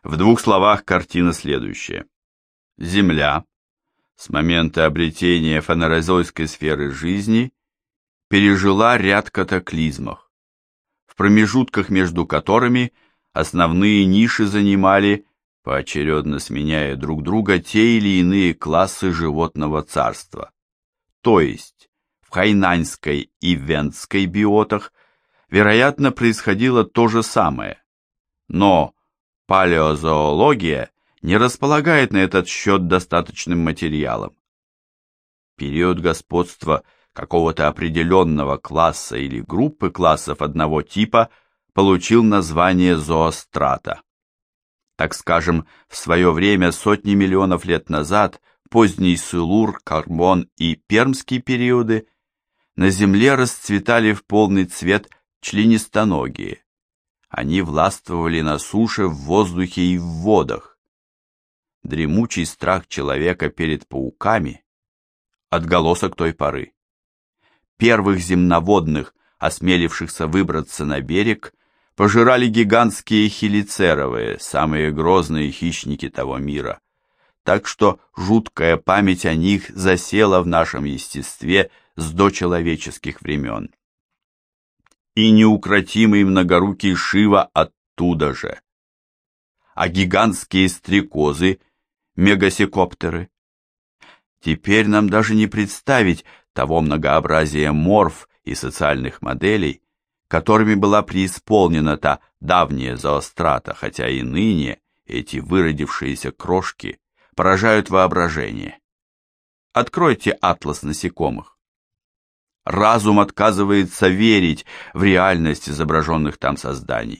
В двух словах картина следующая. Земля с момента обретения фанерозойской сферы жизни пережила ряд катаклизмов, в промежутках между которыми основные ниши занимали, поочередно сменяя друг друга, те или иные классы животного царства. То есть в хайнаньской и вендской биотах, вероятно, происходило то же самое, но палеозоология не располагает на этот счет достаточным материалом. Период господства какого-то определенного класса или группы классов одного типа получил название зоострата. Так скажем, в свое время сотни миллионов лет назад, поздний Силур, Карбон и Пермский периоды, на Земле расцветали в полный цвет членистоногие. Они властвовали на суше, в воздухе и в водах. Дремучий страх человека перед пауками – отголосок той поры. Первых земноводных, осмелившихся выбраться на берег, пожирали гигантские хелицеровые, самые грозные хищники того мира, так что жуткая память о них засела в нашем естестве с дочеловеческих времен. И неукротимый многорукий Шива оттуда же. А гигантские стрекозы, мегасекоптеры. Теперь нам даже не представить того многообразия морф и социальных моделей, которыми была преисполнена та давняя зоострата, хотя и ныне эти выродившиеся крошки поражают воображение. Откройте атлас насекомых. Разум отказывается верить в реальность изображенных там созданий.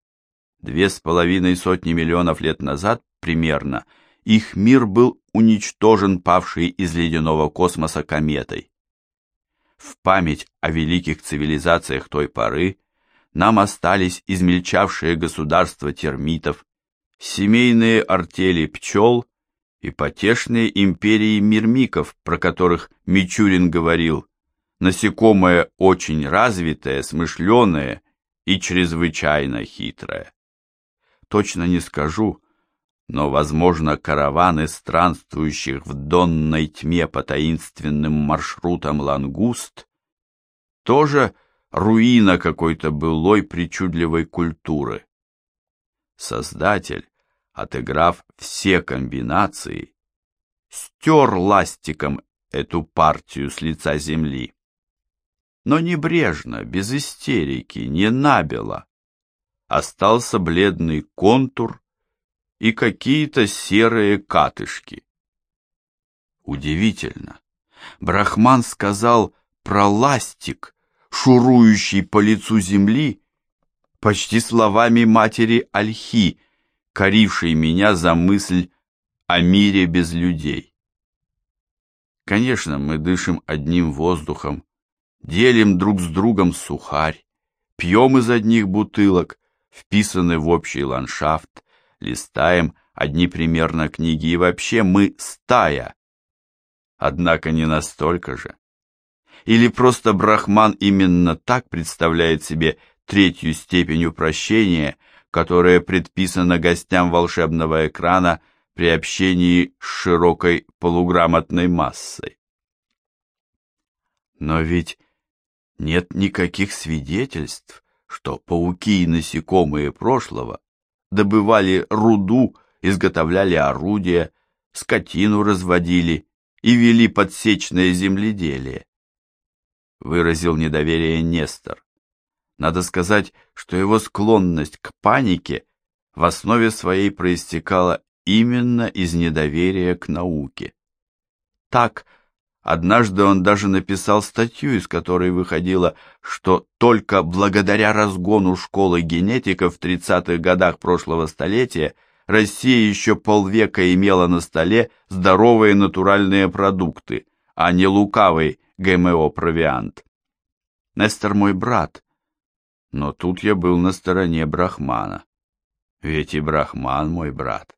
2,5 миллионов лет назад, примерно, их мир был уничтожен павшей из ледяного космоса кометой. В память о великих цивилизациях той поры нам остались измельчавшие государства термитов, семейные артели пчел и потешные империи мирмиков, про которых Мичурин говорил: насекомое очень развитое, смышленое и чрезвычайно хитрое. Точно не скажу, но, возможно, караваны странствующих в донной тьме по таинственным маршрутам лангуст тоже руина какой-то былой причудливой культуры. Создатель, отыграв все комбинации, стер ластиком эту партию с лица земли. Но небрежно, без истерики, не набело. Остался бледный контур и какие-то серые катышки. Удивительно. Брахман сказал про ластик, шурующий по лицу земли, почти словами матери Ольхи, корившей меня за мысль о мире без людей. Конечно, мы дышим одним воздухом, делим друг с другом сухарь, пьем из одних бутылок, вписаны в общий ландшафт, листаем одни примерно книги, и вообще мы стая. Однако не настолько же. Или просто Брахман именно так представляет себе третью степень упрощения, которая предписана гостям волшебного экрана при общении с широкой полуграмотной массой. Но ведь нет никаких свидетельств, что пауки и насекомые прошлого добывали руду, изготовляли орудия, скотину разводили и вели подсечное земледелие. Выразил недоверие Нестор. Надо сказать, что его склонность к панике в основе своей проистекала именно из недоверия к науке. Так, однажды он даже написал статью, из которой выходило, что только благодаря разгону школы генетиков в 30-х годах прошлого столетия Россия еще полвека имела на столе здоровые натуральные продукты, а не лукавый ГМО-провиант. Нестор мой брат, но тут я был на стороне Брахмана, ведь и Брахман мой брат.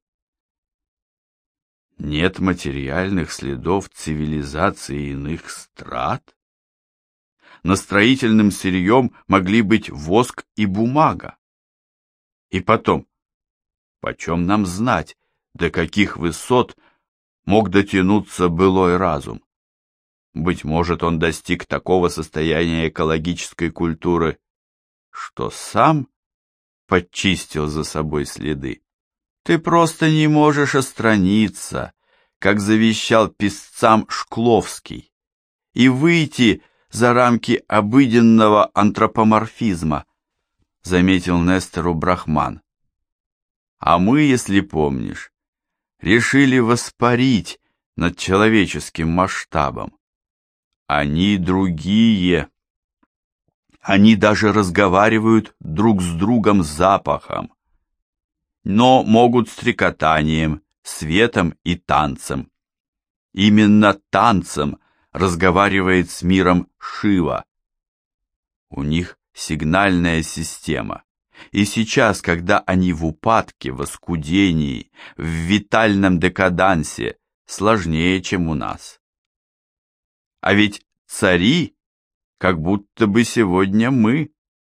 Нет материальных следов цивилизации иных страт? Но строительным сырьем могли быть воск и бумага. И потом, Почем нам знать, до каких высот мог дотянуться былой разум? Быть может, он достиг такого состояния экологической культуры, что сам подчистил за собой следы. Ты просто не можешь отстраниться, как завещал писцам Шкловский, и выйти за рамки обыденного антропоморфизма, заметил Нестору Брахман. А мы, если помнишь, решили воспарить над человеческим масштабом. Они другие. Они даже разговаривают друг с другом запахом, но могут стрекотанием, светом и танцем. Именно танцем разговаривает с миром Шива. У них сигнальная система, и сейчас, когда они в упадке, в оскудении, в витальном декадансе, сложнее, чем у нас. А ведь цари, как будто бы сегодня мы.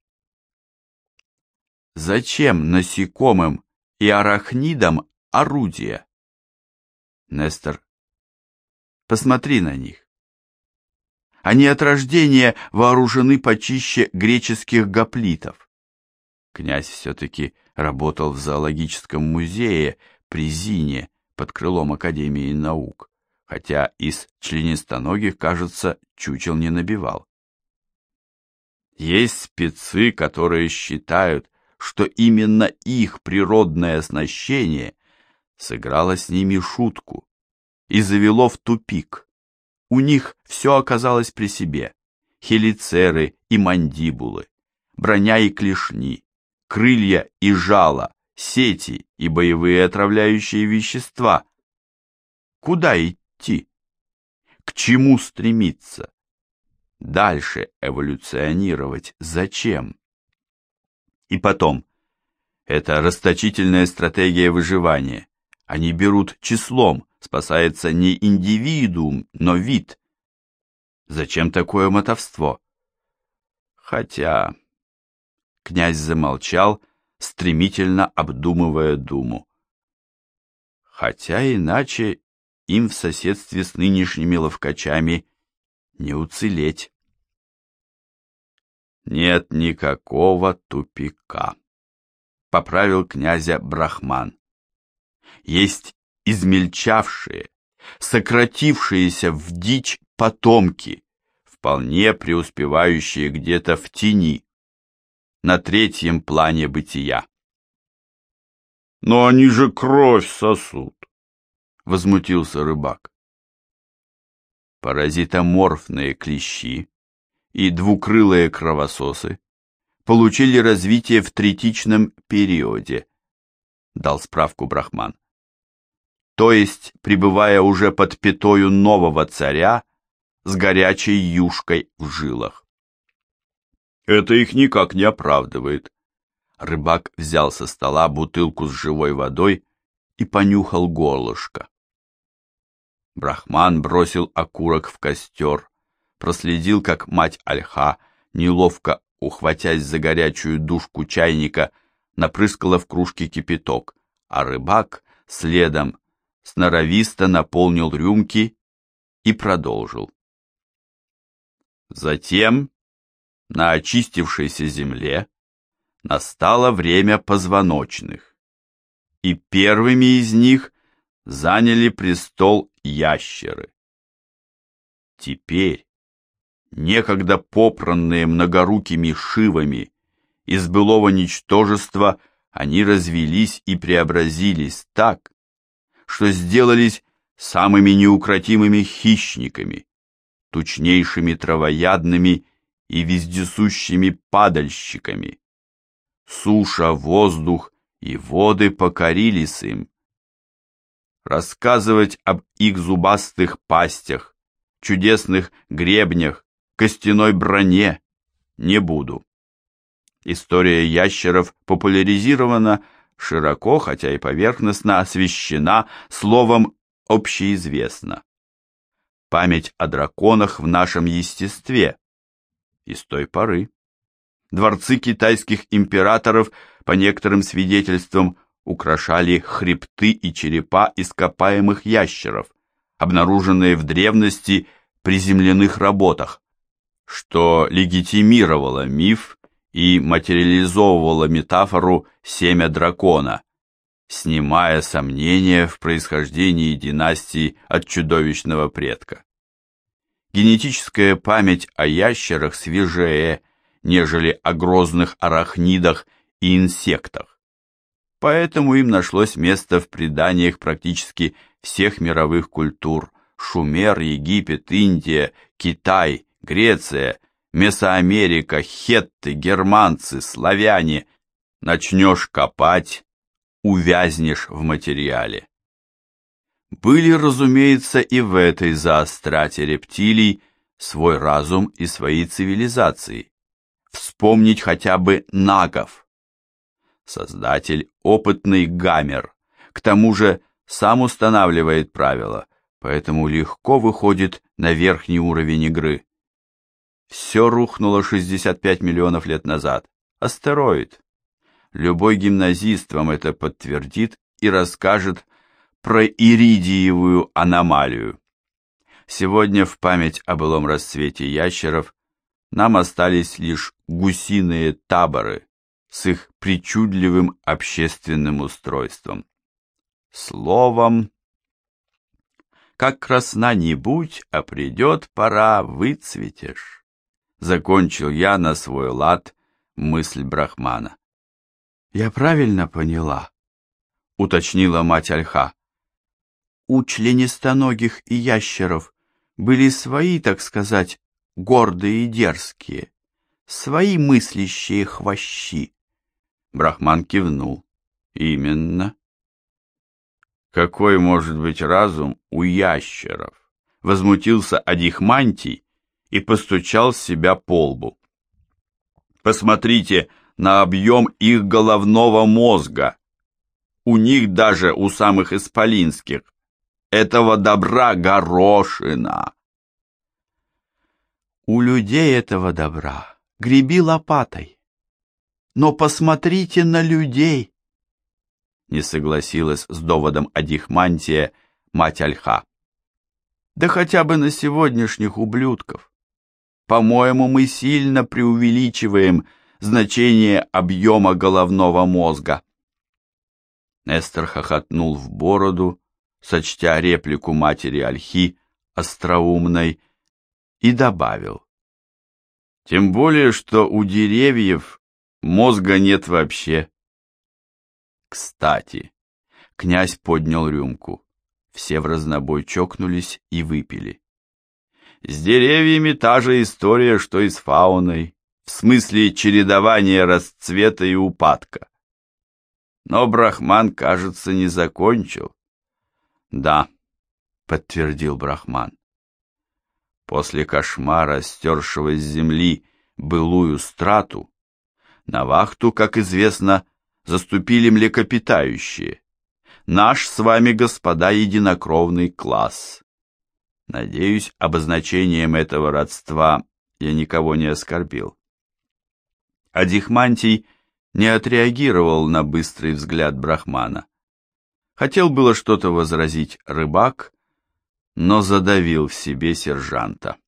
Зачем насекомым и арахнидам орудия? Нестор, посмотри на них. Они от рождения вооружены почище греческих гоплитов. Князь все-таки работал в зоологическом музее при Зине под крылом Академии наук, хотя из членистоногих, кажется, чучел не набивал. Есть спецы, которые считают, что именно их природное оснащение сыграло с ними шутку и завело в тупик. У них все оказалось при себе: хелицеры и мандибулы, броня и клешни, крылья и жало, сети и боевые отравляющие вещества. Куда идти? К чему стремиться? Дальше эволюционировать зачем? И потом, это расточительная стратегия выживания. Они берут числом, спасается не индивидуум, но вид. Зачем такое мотовство? Хотя... Князь замолчал, стремительно обдумывая думу. Хотя иначе им в соседстве с нынешними ловкачами не уцелеть. Нет никакого тупика, поправил князя Брахман. Есть измельчавшие, сократившиеся в дичь потомки, вполне преуспевающие где-то в тени, на третьем плане бытия. Но они же кровь сосут, возмутился рыбак. Паразитоморфные клещи и двукрылые кровососы получили развитие в третичном периоде, дал справку Брахман. То есть, пребывая уже под пятою нового царя с горячей юшкой в жилах. Это их никак не оправдывает. Рыбак взял со стола бутылку с живой водой и понюхал горлышко. Брахман бросил окурок в костер, проследил, как мать Альха, неловко ухватясь за горячую дужку чайника, напрыскала в кружке кипяток, а рыбак следом сноровисто наполнил рюмки и продолжил. Затем на очистившейся земле настало время позвоночных, и первыми из них заняли престол ящеры. Теперь, некогда попранные многорукими шивами, из былого ничтожества они развелись и преобразились так, что сделались самыми неукротимыми хищниками, тучнейшими травоядными и вездесущими падальщиками. Суша, воздух и воды покорились им. Рассказывать об их зубастых пастях, чудесных гребнях, костяной броне не буду. История ящеров популяризирована широко, хотя и поверхностно освещена, словом общеизвестно. Память о драконах в нашем естестве. И с той поры. Дворцы китайских императоров, по некоторым свидетельствам, украшали хребты и черепа ископаемых ящеров, обнаруженные в древности при земляных работах, что легитимировало миф и материализовывало метафору «семя дракона», снимая сомнения в происхождении династии от чудовищного предка. Генетическая память о ящерах свежее, нежели о грозных арахнидах и инсектах. Поэтому им нашлось место в преданиях практически всех мировых культур: Шумер, Египет, Индия, Китай, Греция, Месоамерика, хетты, германцы, славяне. Начнешь копать, увязнешь в материале. Были, разумеется, и в этой заострате рептилий свой разум и свои цивилизации. Вспомнить хотя бы нагов. Создатель – опытный гаммер, к тому же сам устанавливает правила, поэтому легко выходит на верхний уровень игры. Все рухнуло 65 миллионов лет назад. Астероид. Любой гимназист вам это подтвердит и расскажет про иридиевую аномалию. Сегодня в память о былом расцвете ящеров нам остались лишь гусиные таборы с их причудливым общественным устройством. Словом, как красна не будь, а придет пора, выцветешь. Закончил я на свой лад мысль Брахмана. «Я правильно поняла?» — уточнила мать Ольха. «У членистоногих и ящеров были свои, так сказать, гордые и дерзкие, свои мыслящие хвощи». Брахман кивнул. «Именно». «Какой может быть разум у ящеров?» — возмутился Адихмантий и постучал себя по лбу. «Посмотрите на объем их головного мозга. У них даже, у самых исполинских, этого добра горошина». «У людей этого добра греби лопатой. Но посмотрите на людей!» Не согласилась с доводом Адихмантия мать Ольха. «Да хотя бы на сегодняшних ублюдков. По-моему, мы сильно преувеличиваем значение объема головного мозга». Нестор хохотнул в бороду, сочтя реплику матери Ольхи остроумной, и добавил: «Тем более, что у деревьев мозга нет вообще». «Кстати», — князь поднял рюмку, все вразнобой чокнулись и выпили. «С деревьями та же история, что и с фауной, в смысле чередования расцвета и упадка. Но Брахман, кажется, не закончил». «Да», — подтвердил Брахман. «После кошмара, стершего с земли былую страту, на вахту, как известно, заступили млекопитающие. Наш с вами, господа, единокровный класс. Надеюсь, обозначением этого родства я никого не оскорбил». Адихмантий не отреагировал на быстрый взгляд Брахмана. Хотел было что-то возразить рыбак, но задавил в себе сержанта.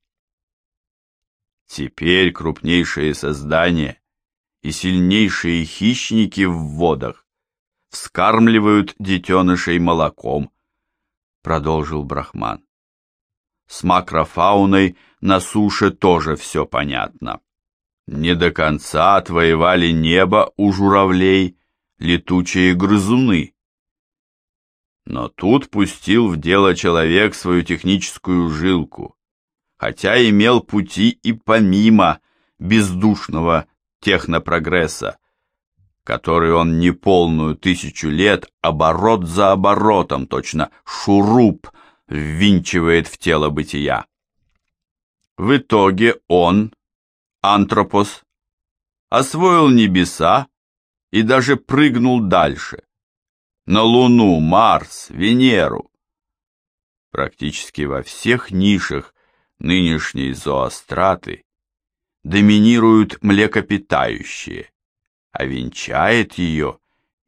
Теперь крупнейшие создания и сильнейшие хищники в водах вскармливают детенышей молоком, продолжил Брахман. С макрофауной на суше тоже все понятно. Не до конца отвоевали небо у журавлей летучие грызуны. Но тут пустил в дело человек свою техническую жилку, хотя имел пути и помимо бездушного технопрогресса, который он неполную 1000 лет оборот за оборотом, точно шуруп, ввинчивает в тело бытия. В итоге он, антропос, освоил небеса и даже прыгнул дальше, на Луну, Марс, Венеру. Практически во всех нишах нынешней зоостраты доминируют млекопитающие, а венчает ее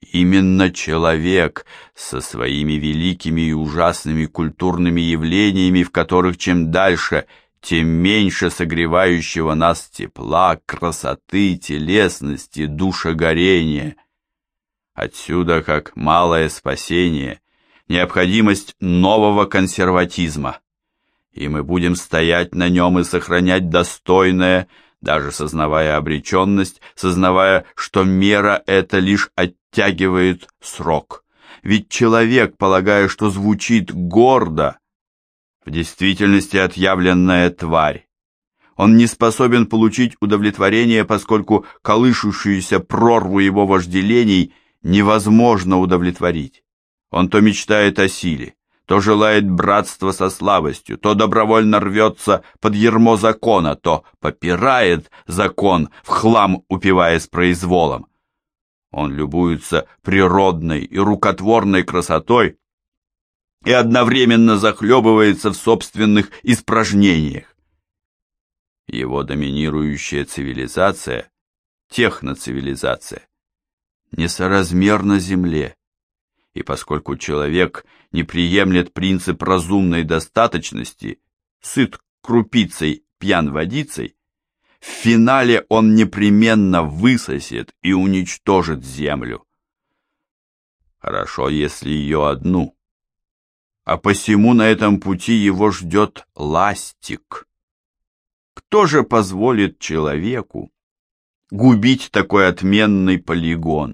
Именно человек со своими великими и ужасными культурными явлениями, в которых чем дальше, тем меньше согревающего нас тепла, красоты, телесности, душегорения. Отсюда как малое спасение, необходимость нового консерватизма. И мы будем стоять на нем и сохранять достойное, даже сознавая обреченность, сознавая, что мера эта лишь оттягивает срок. Ведь человек, полагая, что звучит гордо, в действительности отъявленная тварь. Он не способен получить удовлетворение, поскольку колышущуюся прорву его вожделений невозможно удовлетворить. Он то мечтает о силе, то желает братства со слабостью, то добровольно рвется под ярмо закона, то попирает закон, в хлам упиваясь произволом. Он любуется природной и рукотворной красотой и одновременно захлебывается в собственных испражнениях. Его доминирующая цивилизация, техноцивилизация, несоразмерна Земле, и поскольку человек не приемлет принцип разумной достаточности, сыт крупицей, пьян водицей, в финале он непременно высосет и уничтожит Землю. Хорошо, если ее одну, а посему на этом пути его ждет ластик. Кто же позволит человеку губить такой отменный полигон?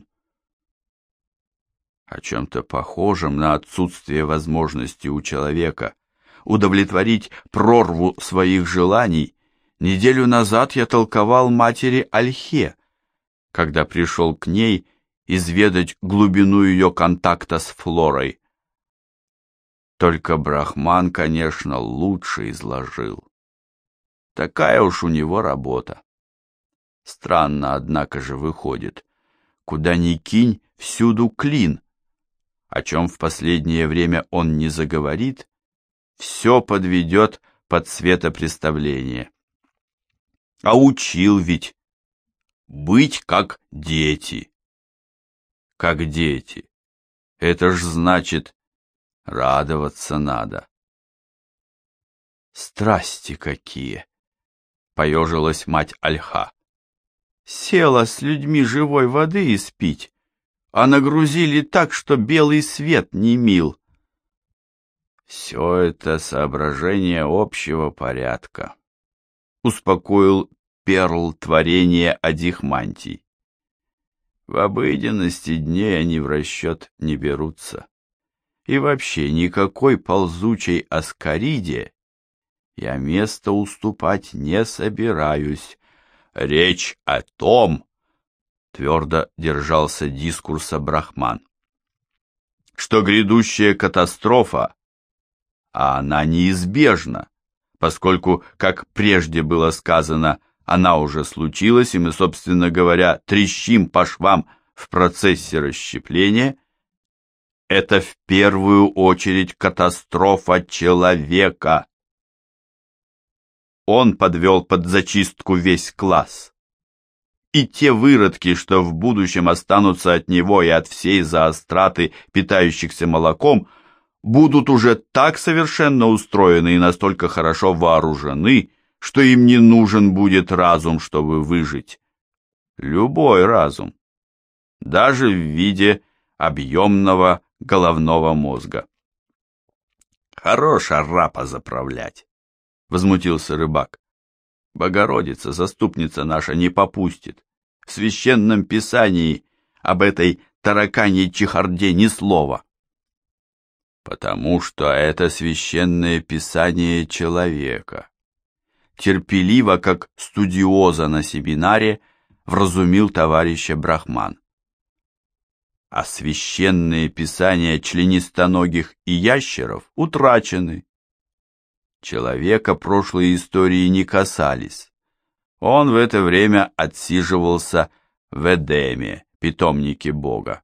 О чем-то похожем на отсутствие возможности у человека удовлетворить прорву своих желаний неделю назад я толковал матери Ольхе, когда пришел к ней изведать глубину ее контакта с Флорой. Только Брахман, конечно, лучше изложил. Такая уж у него работа. Странно, однако же, выходит. Куда ни кинь, всюду клин. О чем в последнее время он не заговорит, все подведет под светопреставление. А учил ведь быть как дети. Как дети. Это ж значит, радоваться надо. Страсти какие! Поежилась мать Ольха. Села с людьми живой воды испить, а нагрузили так, что белый свет не мил. Все это соображение общего порядка, успокоил Перл творение Адихмантий. В обыденности дней они в расчет не берутся. И вообще никакой ползучей аскариде я место уступать не собираюсь. Речь о том, твердо держался дискурса Брахман, что грядущая катастрофа, а она неизбежна, поскольку, как прежде было сказано, она уже случилась, и мы, собственно говоря, трещим по швам в процессе расщепления, это в первую очередь катастрофа человека. Он подвел под зачистку весь класс. И те выродки, что в будущем останутся от него и от всей зоостраты, питающихся молоком, будут уже так совершенно устроены и настолько хорошо вооружены, что им не нужен будет разум, чтобы выжить. Любой разум, даже в виде объемного головного мозга. Хорош арапа заправлять, возмутился рыбак. Богородица, заступница наша, не попустит. В священном писании об этой тараканьей чехарде ни слова. Потому что это священное писание человека. Терпеливо, как студиоза на семинаре, вразумил товарища Брахман. А священные писания членистоногих и ящеров утрачены. Человека прошлой истории не касались. Он в это время отсиживался в Эдеме, питомнике Бога.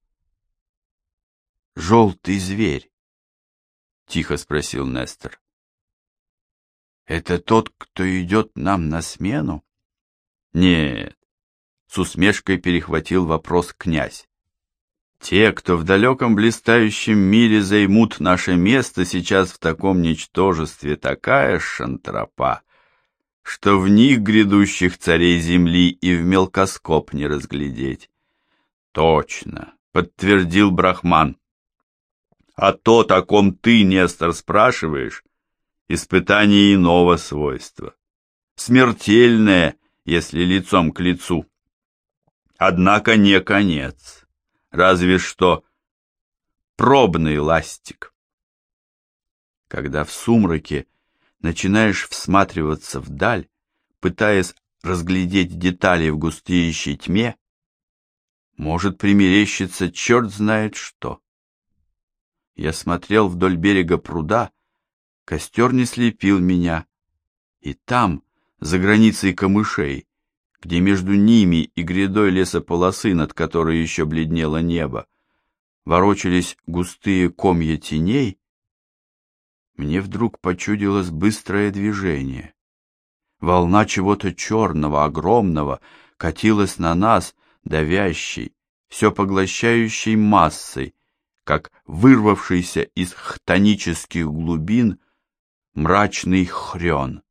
«Желтый зверь?» — тихо спросил Нестор. «Это тот, кто идет нам на смену?» «Нет», — с усмешкой перехватил вопрос князь. Те, кто в далеком блистающем мире займут наше место, сейчас в таком ничтожестве такая шантропа, что в них грядущих царей земли и в мелкоскоп не разглядеть. Точно, подтвердил Брахман. А то, о ком ты, Нестор, спрашиваешь, испытание иного свойства. Смертельное, если лицом к лицу. Однако не конец, разве что пробный ластик. Когда в сумраке начинаешь всматриваться вдаль, пытаясь разглядеть детали в густеющей тьме, может примерещиться черт знает что. Я смотрел вдоль берега пруда, костер не слепил меня, и там, за границей камышей, где между ними и грядой лесополосы, над которой еще бледнело небо, ворочались густые комья теней, мне вдруг почудилось быстрое движение. Волна чего-то черного, огромного, катилась на нас, давящей, все поглощающей массой, как вырвавшийся из хтонических глубин мрачный хрен.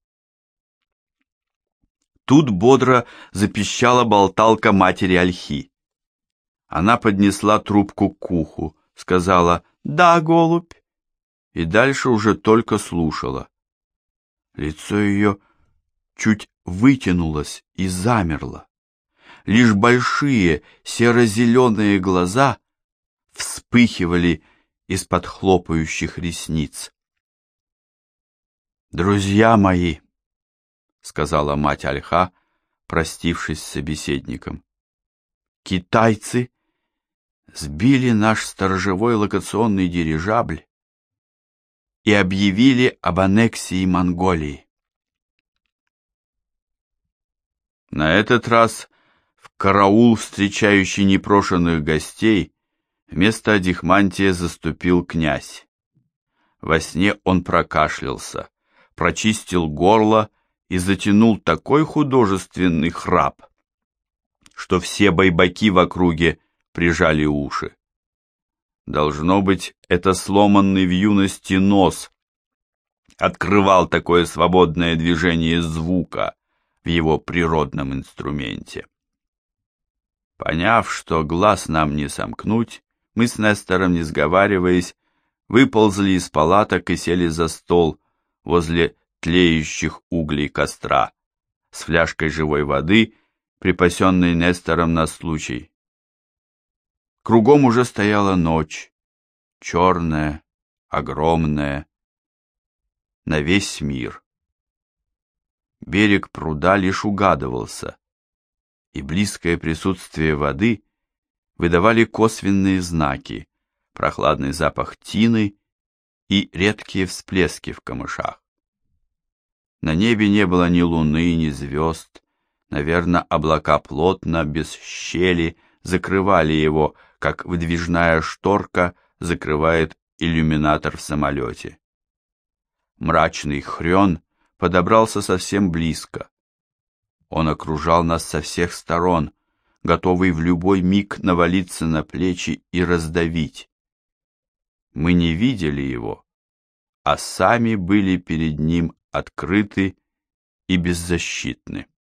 Тут бодро запищала болталка матери Ольхи. Она поднесла трубку к уху, сказала «Да, голубь», и дальше уже только слушала. Лицо ее чуть вытянулось и замерло. Лишь большие серо-зеленые глаза вспыхивали из-под хлопающих ресниц. «Друзья мои», — сказала мать Ольха, простившись с собеседником, — «китайцы сбили наш сторожевой локационный дирижабль и объявили об аннексии Монголии». На этот раз в караул, встречающий непрошенных гостей, вместо Адихмантия заступил князь. Во сне он прокашлялся, прочистил горло и затянул такой художественный храп, что все байбаки в округе прижали уши. Должно быть, это сломанный в юности нос открывал такое свободное движение звука в его природном инструменте. Поняв, что глаз нам не сомкнуть, мы с Нестором, не сговариваясь, выползли из палаток и сели за стол возле тлеющих углей костра с фляжкой живой воды, припасенной Нестором на случай. Кругом уже стояла ночь, черная, огромная, на весь мир. Берег пруда лишь угадывался, и близкое присутствие воды выдавали косвенные знаки, прохладный запах тины и редкие всплески в камышах. На небе не было ни луны, ни звезд, наверное, облака плотно, без щели, закрывали его, как выдвижная шторка закрывает иллюминатор в самолете. Мрачный хрен подобрался совсем близко. Он окружал нас со всех сторон, готовый в любой миг навалиться на плечи и раздавить. Мы не видели его, а сами были перед ним открыты и беззащитны.